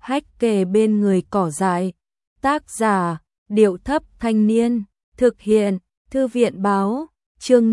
hách kề bên người cỏ dại. Tác giả, Điệu Thấp Thanh Niên. Thực hiện, Thư viện Báo. Chương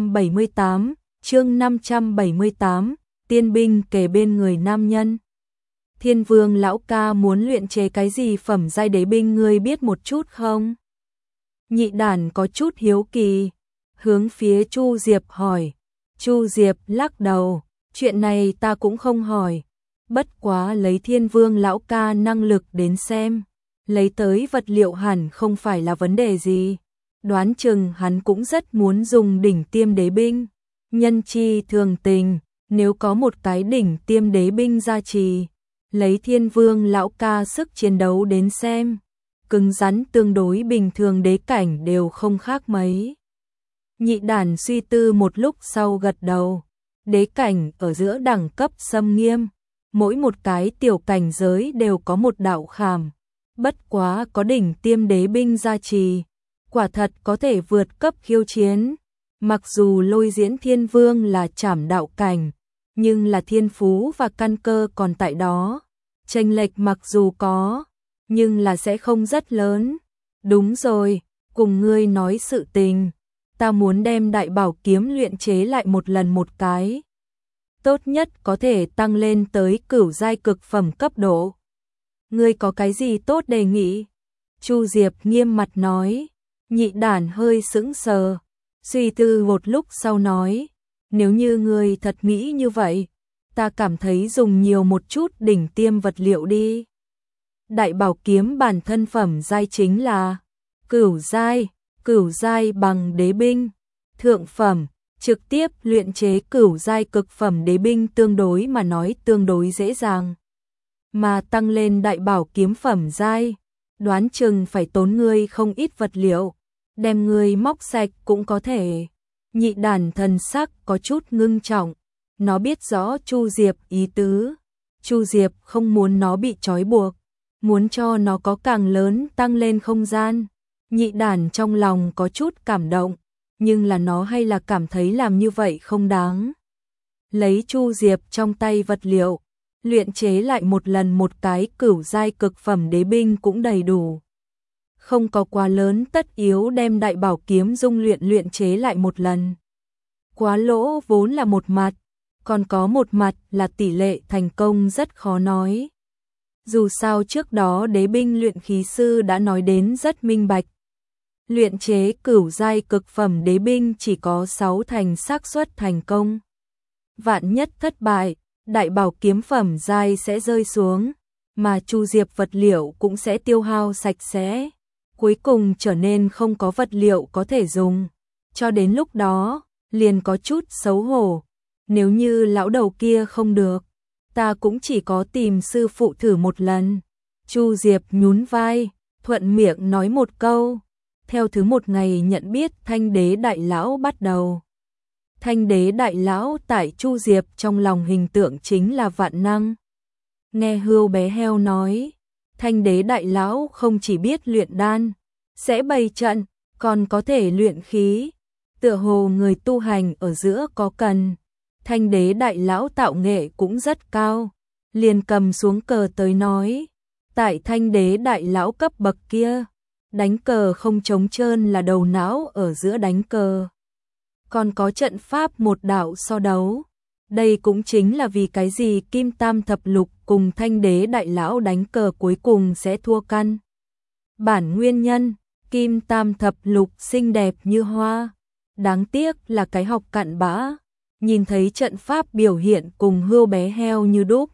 578, tiên binh kề bên người nam nhân. Thiên Vương lão ca muốn luyện chế cái gì phẩm giai đế binh ngươi biết một chút không? Nhị đản có chút hiếu kỳ, hướng phía Chu Diệp hỏi. Chu Diệp lắc đầu, chuyện này ta cũng không hỏi, bất quá lấy Thiên Vương lão ca năng lực đến xem, lấy tới vật liệu hẳn không phải là vấn đề gì. Đoán chừng hắn cũng rất muốn dùng đỉnh tiêm đế binh. Nhân chi thường tình, nếu có một cái đỉnh tiêm đế binh gia trì, lấy Thiên Vương lão ca sức chiến đấu đến xem, cứng rắn tương đối bình thường đế cảnh đều không khác mấy. Nhị đản suy tư một lúc sau gật đầu. Đế cảnh ở giữa đẳng cấp xâm nghiêm, mỗi một cái tiểu cảnh giới đều có một đạo khảm, bất quá có đỉnh tiêm đế binh gia trì, quả thật có thể vượt cấp khiêu chiến. Mặc dù Lôi Diễn Thiên Vương là trảm đạo cảnh, nhưng là thiên phú và căn cơ còn tại đó. Chênh lệch mặc dù có, nhưng là sẽ không rất lớn. Đúng rồi, cùng ngươi nói sự tình, ta muốn đem đại bảo kiếm luyện chế lại một lần một cái. Tốt nhất có thể tăng lên tới cửu giai cực phẩm cấp độ. Ngươi có cái gì tốt đề nghị? Chu Diệp nghiêm mặt nói. Nhị đản hơi sững sờ, suy tư một lúc sau nói, nếu như ngươi thật nghĩ như vậy, ta cảm thấy dùng nhiều một chút đỉnh tiêm vật liệu đi. Đại bảo kiếm bản thân phẩm giai chính là cửu giai bằng đế binh, thượng phẩm, trực tiếp luyện chế cửu giai cực phẩm đế binh tương đối mà nói tương đối dễ dàng. Mà tăng lên đại bảo kiếm phẩm giai, đoán chừng phải tốn ngươi không ít vật liệu, đem ngươi móc sạch cũng có thể. Nhị đản thần sắc có chút ngưng trọng, nó biết rõ Chu Diệp ý tứ. Chu Diệp không muốn nó bị trói buộc, muốn cho nó có càng lớn tăng lên không gian. Nhị đản trong lòng có chút cảm động, nhưng là nó hay là cảm thấy làm như vậy không đáng. Lấy Chu Diệp trong tay vật liệu, luyện chế lại một lần một cái cửu giai cực phẩm đế binh cũng đầy đủ. Không có quá lớn tất yếu đem đại bảo kiếm dung luyện chế lại một lần. Quá lỗ vốn là một mặt, còn có một mặt là tỷ lệ thành công rất khó nói. Dù sao trước đó đế binh luyện khí sư đã nói đến rất minh bạch. Luyện chế cửu giai cực phẩm đế binh chỉ có 6 thành xác suất thành công. Vạn nhất thất bại, đại bảo kiếm phẩm giai sẽ rơi xuống, mà Chu Diệp vật liệu cũng sẽ tiêu hao sạch sẽ. Cuối cùng trở nên không có vật liệu có thể dùng. Cho đến lúc đó, liền có chút xấu hổ. Nếu như lão đầu kia không được, ta cũng chỉ có tìm sư phụ thử một lần. Chu Diệp nhún vai, thuận miệng nói một câu. Theo thứ một ngày nhận biết Thanh Đế Đại Lão bắt đầu. Thanh Đế Đại Lão tại Chu Diệp trong lòng hình tượng chính là vạn năng. Nghe Hươu bé heo nói, Thanh Đế Đại Lão không chỉ biết luyện đan, sẽ bày trận, còn có thể luyện khí. Tựa hồ người tu hành ở giữa có cần. Thanh Đế Đại Lão tạo nghệ cũng rất cao. Liền cầm xuống cờ tới nói, tại Thanh Đế Đại Lão cấp bậc kia, đánh cờ không trống trơn là đầu não ở giữa đánh cờ. Còn có trận pháp một đạo so đấu. Đây cũng chính là vì cái gì Kim Tam Thập Lục cùng Thanh Đế Đại Lão đánh cờ cuối cùng sẽ thua căn. Bản nguyên nhân, Kim Tam Thập Lục xinh đẹp như hoa. Đáng tiếc là cái học cặn bã. Nhìn thấy trận pháp biểu hiện cùng Hươu bé heo như đúc.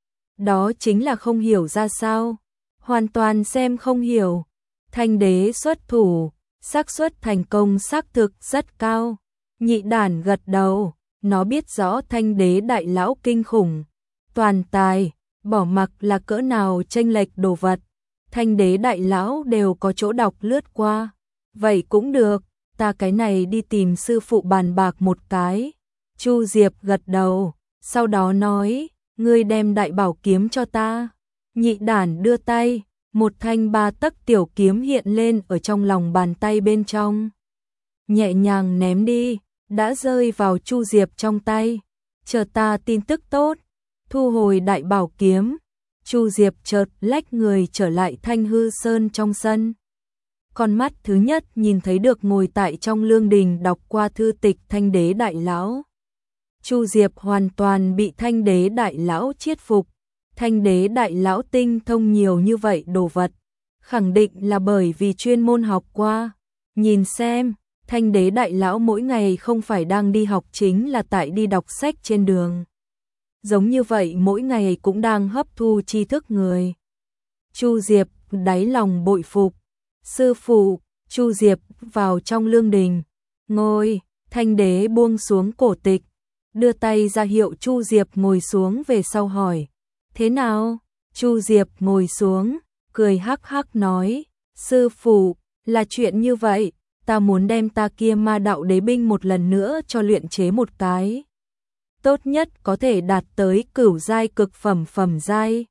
Đó chính là không hiểu ra sao. Hoàn toàn xem không hiểu. Thanh Đế xuất thủ, xác suất thành công xác thực rất cao. Nhị đản gật đầu, nó biết rõ Thanh Đế Đại Lão kinh khủng. Toàn tài, bỏ mặc là cỡ nào chênh lệch đồ vật. Thanh Đế Đại Lão đều có chỗ đọc lướt qua. Vậy cũng được, ta cái này đi tìm sư phụ bàn bạc một cái. Chu Diệp gật đầu, sau đó nói, ngươi đem đại bảo kiếm cho ta. Nhị đản đưa tay, một thanh 3 tấc tiểu kiếm hiện lên ở trong lòng bàn tay bên trong. Nhẹ nhàng ném đi, đã rơi vào Chu Diệp trong tay. Chờ ta tin tức tốt, thu hồi đại bảo kiếm. Chu Diệp chợt lách người trở lại Thanh Hư Sơn trong sân. Con mắt thứ nhất nhìn thấy được ngồi tại trong lương đình đọc qua thư tịch Thanh Đế Đại Lão. Chu Diệp hoàn toàn bị Thanh Đế Đại Lão chiết phục. Thanh Đế Đại Lão tinh thông nhiều như vậy đồ vật, khẳng định là bởi vì chuyên môn học qua. Nhìn xem, Thanh Đế Đại Lão mỗi ngày không phải đang đi học chính là tại đi đọc sách trên đường. Giống như vậy mỗi ngày cũng đang hấp thu tri thức người. Chu Diệp đáy lòng bội phục. Sư phụ, Chu Diệp vào trong lương đình. Ngồi, Thanh Đế buông xuống cổ tịch, đưa tay ra hiệu Chu Diệp ngồi xuống về sau hỏi. Thế nào? Chu Diệp ngồi xuống, cười hắc hắc nói. Sư phụ, là chuyện như vậy, ta muốn đem ta kia ma đạo đế binh một lần nữa cho luyện chế một cái. Tốt nhất có thể đạt tới cửu giai cực phẩm giai.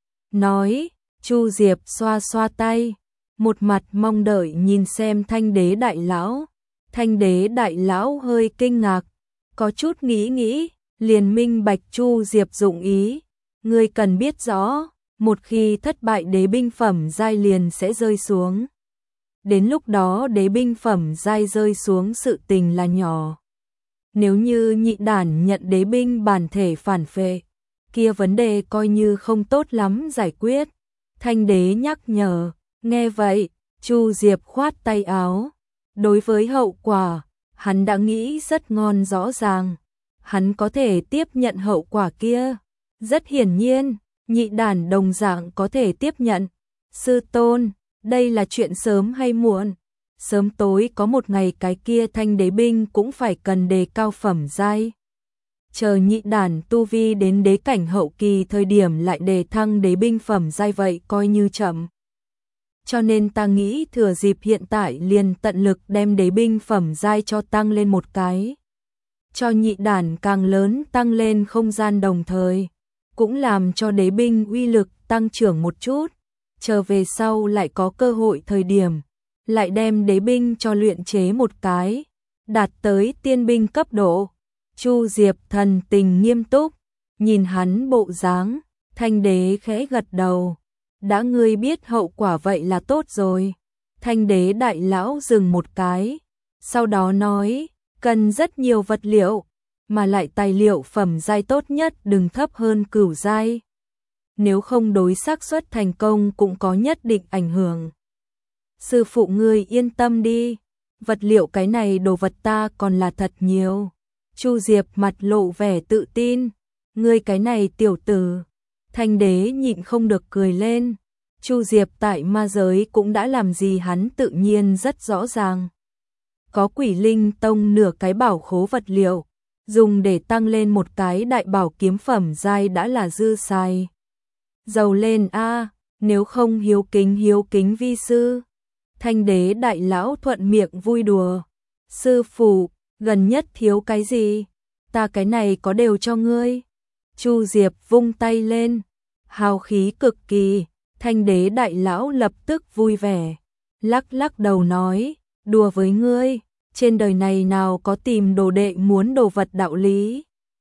Nói, Chu Diệp xoa xoa tay, một mặt mong đợi nhìn xem Thanh Đế Đại Lão. Thanh Đế Đại Lão hơi kinh ngạc, có chút nghĩ, liền minh bạch Chu Diệp dụng ý. Ngươi cần biết rõ, một khi thất bại đế binh phẩm giai liền sẽ rơi xuống. Đến lúc đó đế binh phẩm giai rơi xuống sự tình là nhỏ. Nếu như nhị đản nhận đế binh bản thể phản phệ, kia vấn đề coi như không tốt lắm giải quyết. Thanh Đế nhắc nhở, nghe vậy, Chu Diệp khoát tay áo. Đối với hậu quả, hắn đã nghĩ rất ngon rõ ràng. Hắn có thể tiếp nhận hậu quả kia. Rất hiển nhiên, nhị đản đồng dạng có thể tiếp nhận. Sư tôn, đây là chuyện sớm hay muộn? Sớm tối có một ngày cái kia thanh đế binh cũng phải cần đề cao phẩm giai. Chờ nhị đản tu vi đến đế cảnh hậu kỳ thời điểm lại đề thăng đế binh phẩm giai vậy coi như chậm. Cho nên ta nghĩ thừa dịp hiện tại liền tận lực đem đế binh phẩm giai cho tăng lên một cái. Cho nhị đản càng lớn tăng lên không gian đồng thời, cũng làm cho đế binh uy lực tăng trưởng một chút. Chờ về sau lại có cơ hội thời điểm, lại đem đế binh cho luyện chế một cái, đạt tới tiên binh cấp độ. Chu Diệp thần tình nghiêm túc, nhìn hắn bộ dáng, Thanh Đế khẽ gật đầu. Đã ngươi biết hậu quả vậy là tốt rồi. Thanh Đế Đại Lão dừng một cái, sau đó nói, cần rất nhiều vật liệu, mà lại tài liệu phẩm giai tốt nhất đừng thấp hơn cửu giai. Nếu không đối xác suất thành công cũng có nhất định ảnh hưởng. Sư phụ ngươi yên tâm đi, vật liệu cái này đồ vật ta còn là thật nhiều. Chu Diệp mặt lộ vẻ tự tin, ngươi cái này tiểu tử. Thanh Đế nhịn không được cười lên. Chu Diệp tại ma giới cũng đã làm gì hắn tự nhiên rất rõ ràng. Có Quỷ Linh Tông nửa cái bảo khố vật liệu, dùng để tăng lên một cái đại bảo kiếm phẩm giai đã là dư xài. Giàu lên a, nếu không hiếu kính vi sư. Thanh Đế Đại Lão thuận miệng vui đùa. Sư phụ, gần nhất thiếu cái gì? Ta cái này có đều cho ngươi. Chu Diệp vung tay lên, hào khí cực kỳ. Thanh Đế Đại Lão lập tức vui vẻ, lắc đầu nói, đùa với ngươi, trên đời này nào có tìm đồ đệ muốn đồ vật đạo lý.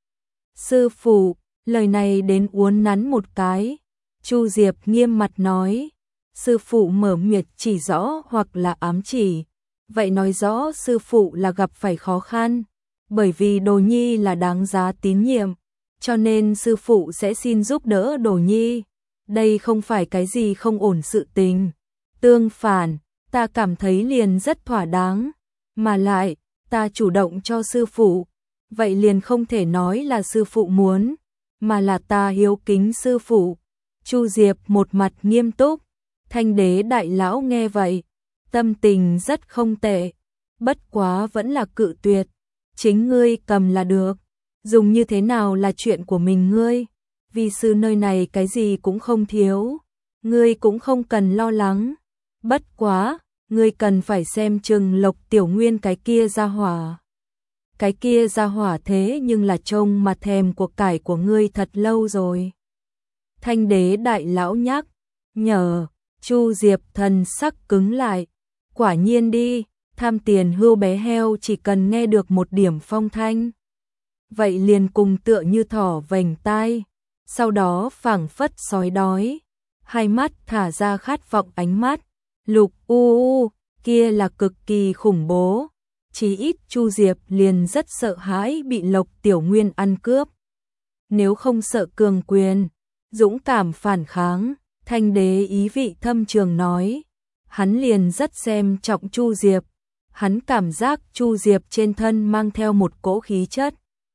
Sư phụ, lời này đến uốn nắn một cái. Chu Diệp nghiêm mặt nói, sư phụ mở miệng chỉ rõ hoặc là ám chỉ, vậy nói rõ sư phụ là gặp phải khó khăn, bởi vì Đồ Nhi là đáng giá tín nhiệm, cho nên sư phụ sẽ xin giúp đỡ Đồ Nhi. Đây không phải cái gì không ổn sự tình. Tương phản, ta cảm thấy liền rất thỏa đáng. Mà lại, ta chủ động cho sư phụ. Vậy liền không thể nói là sư phụ muốn, mà là ta hiếu kính sư phụ. Chu Diệp một mặt nghiêm túc. Thanh Đế Đại Lão nghe vậy, tâm tình rất không tệ. Bất quá vẫn là cự tuyệt. Chính ngươi cầm là được. Dùng như thế nào là chuyện của mình ngươi. Vi sư nơi này cái gì cũng không thiếu, ngươi cũng không cần lo lắng. Bất quá, ngươi cần phải xem chừng Lộc Tiểu Nguyên cái kia ra hỏa. Cái kia ra hỏa thế nhưng là trông mà thèm của cải của ngươi thật lâu rồi. Thanh Đế Đại Lão nhắc nhở. Chu Diệp thần sắc cứng lại. Quả nhiên đi, tham tiền hươu bé heo chỉ cần nghe được một điểm phong thanh, vậy liền cùng tựa như thỏ vành tai. sau đó phảng phất sói đói, hai mắt thả ra khát vọng ánh mắt, lục u kia là cực kỳ khủng bố, chí ít Chu Diệp liền rất sợ hãi bị Lộc Tiểu Nguyên ăn cướp. Nếu không sợ cường quyền, dũng cảm phản kháng, Thanh Đế ý vị thâm trường nói, hắn liền rất xem trọng Chu Diệp, hắn cảm giác Chu Diệp trên thân mang theo một cỗ khí chất,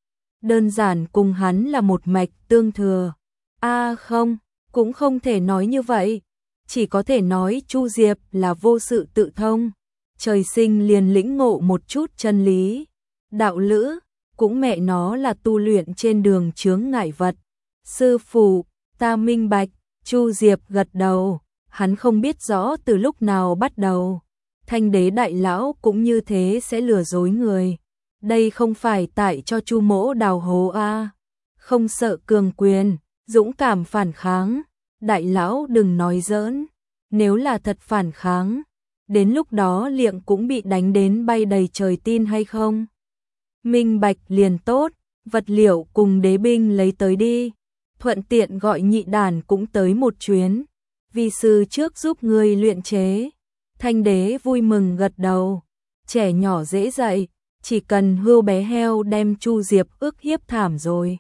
đơn giản cùng hắn là một mạch tương thừa. Không, cũng không thể nói như vậy, chỉ có thể nói Chu Diệp là vô sự tự thông, trời sinh liền lĩnh ngộ một chút chân lý, đạo lữ, cũng mẹ nó là tu luyện trên đường chướng ngại vật. Sư phụ, ta minh bạch. Chu Diệp gật đầu, hắn không biết rõ từ lúc nào bắt đầu, Thanh Đế đại lão cũng như thế sẽ lừa dối người. Đây không phải tại cho Chu Mỗ đào hố không sợ cường quyền, dũng cảm phản kháng, đại lão đừng nói giỡn, nếu là thật phản kháng, đến lúc đó liệng cũng bị đánh đến bay đầy trời, tin hay không? Minh bạch liền tốt, vật liệu cùng đế binh lấy tới đi, thuận tiện gọi Nhị Đàn cũng tới một chuyến, vi sư trước giúp ngươi luyện chế. Thanh Đế vui mừng gật đầu, trẻ nhỏ dễ dạy, chỉ cần hươu bé heo đem Chu Diệp ức hiếp thảm rồi.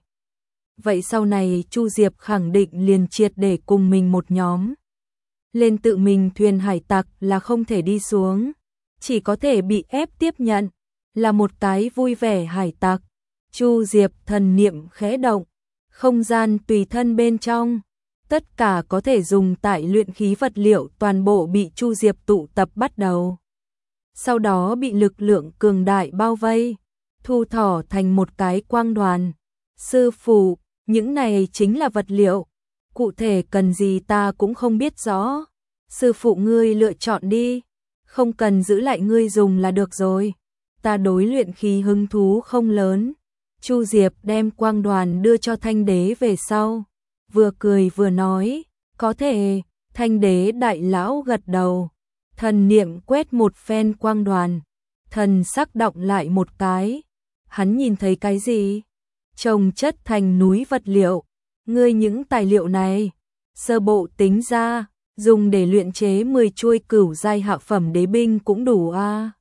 Vậy sau này Chu Diệp khẳng định liền triệt để cùng mình một nhóm. Lên tự mình thuyền hải tặc là không thể đi xuống, chỉ có thể bị ép tiếp nhận, là một cái vui vẻ hải tặc. Chu Diệp thần niệm khẽ động, không gian tùy thân bên trong, tất cả có thể dùng tại luyện khí vật liệu toàn bộ bị Chu Diệp tụ tập bắt đầu. Sau đó bị lực lượng cường đại bao vây, thu thỏ thành một cái quang đoàn. Sư phụ, những này chính là vật liệu, cụ thể cần gì ta cũng không biết rõ. Sư phụ ngươi lựa chọn đi, không cần giữ lại ngươi dùng là được rồi. Ta đối luyện khí hứng thú không lớn. Chu Diệp đem quang đoàn đưa cho Thanh Đế về sau, vừa cười vừa nói, có thể. Thanh Đế đại lão gật đầu, thần niệm quét một phen quang đoàn, thần sắc động lại một cái. Hắn nhìn thấy cái gì? Chồng chất thành núi vật liệu. Ngươi những tài liệu này, sơ bộ tính ra, dùng để luyện chế 10 chuôi cửu giai hạ phẩm đế binh cũng đủ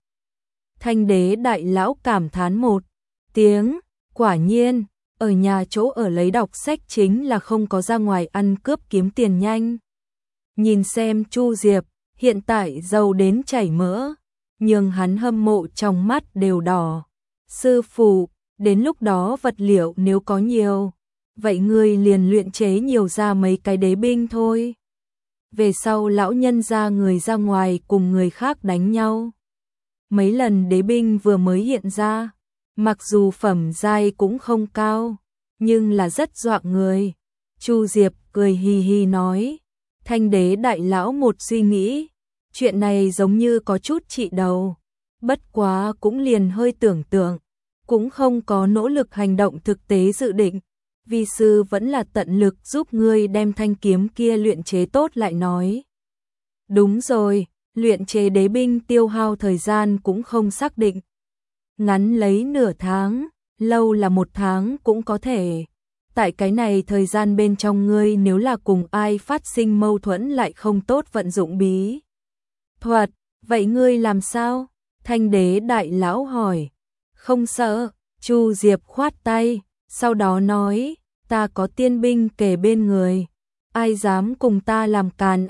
Thanh Đế đại lão cảm thán một tiếng, quả nhiên, ở nhà chỗ ở lấy đọc sách chính là không có ra ngoài ăn cướp kiếm tiền nhanh. Nhìn xem Chu Diệp, hiện tại giàu đến chảy mỡ, nhưng hắn hâm mộ trong mắt đều đỏ. Sư phụ, đến lúc đó vật liệu nếu có nhiều, vậy ngươi liền luyện chế nhiều ra mấy cái đế binh thôi. Về sau lão nhân ra người ra ngoài cùng người khác đánh nhau. Mấy lần đế binh vừa mới hiện ra, mặc dù phẩm giai cũng không cao, nhưng là rất dọa người. Chu Diệp cười hì hì nói, Thanh Đế đại lão một suy nghĩ, chuyện này giống như có chút trị đầu, bất quá cũng liền hơi tưởng tượng, cũng không có nỗ lực hành động thực tế dự định. Vi sư vẫn là tận lực giúp ngươi đem thanh kiếm kia luyện chế tốt lại nói. Đúng rồi, luyện chế đế binh tiêu hao thời gian cũng không xác định. Ngắn lấy nửa tháng, lâu là 1 tháng cũng có thể. Tại cái này thời gian bên trong ngươi nếu là cùng ai phát sinh mâu thuẫn lại không tốt vận dụng bí thuật, vậy ngươi làm sao? Thanh Đế đại lão hỏi. Không sợ, Chu Diệp khoát tay, sau đó nói, ta có tiên binh kề bên người, ai dám cùng ta làm càn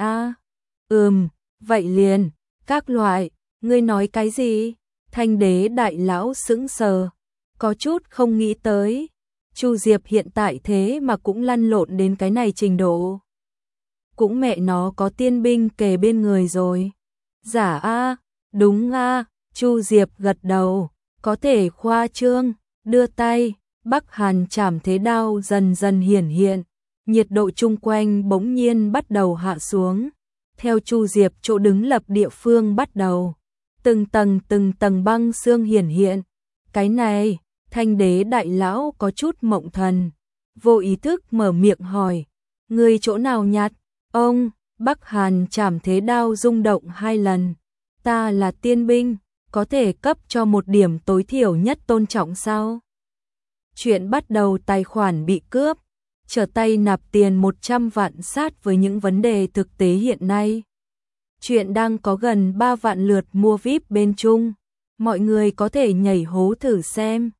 vậy liền, các loại. Ngươi nói cái gì? Thanh Đế đại lão sững sờ, có chút không nghĩ tới, Chu Diệp hiện tại thế mà cũng lăn lộn đến cái này trình độ. Cũng mẹ nó có tiên binh kề bên người rồi. Giả đúng Chu Diệp gật đầu, có thể khoa trương, đưa tay, Bắc Hàn Trảm Thế Đao dần dần hiển hiện, nhiệt độ chung quanh bỗng nhiên bắt đầu hạ xuống. Theo Chu Diệp chỗ đứng lập địa phương bắt đầu, từng tầng băng xương hiển hiện. Cái này, Thanh Đế đại lão có chút mộng thần, vô ý thức mở miệng hỏi, người chỗ nào nhặt? Ông, Bắc Hàn Trảm Thế Đao rung động 2 lần, ta là tiên binh, có thể cấp cho một điểm tối thiểu nhất tôn trọng sao? Chuyện bắt đầu tài khoản bị cướp, trở tay nạp tiền 100 vạn sát với những vấn đề thực tế hiện nay. Chuyện đang có gần 3 vạn lượt mua VIP bên Trung. Mọi người có thể nhảy hố thử xem.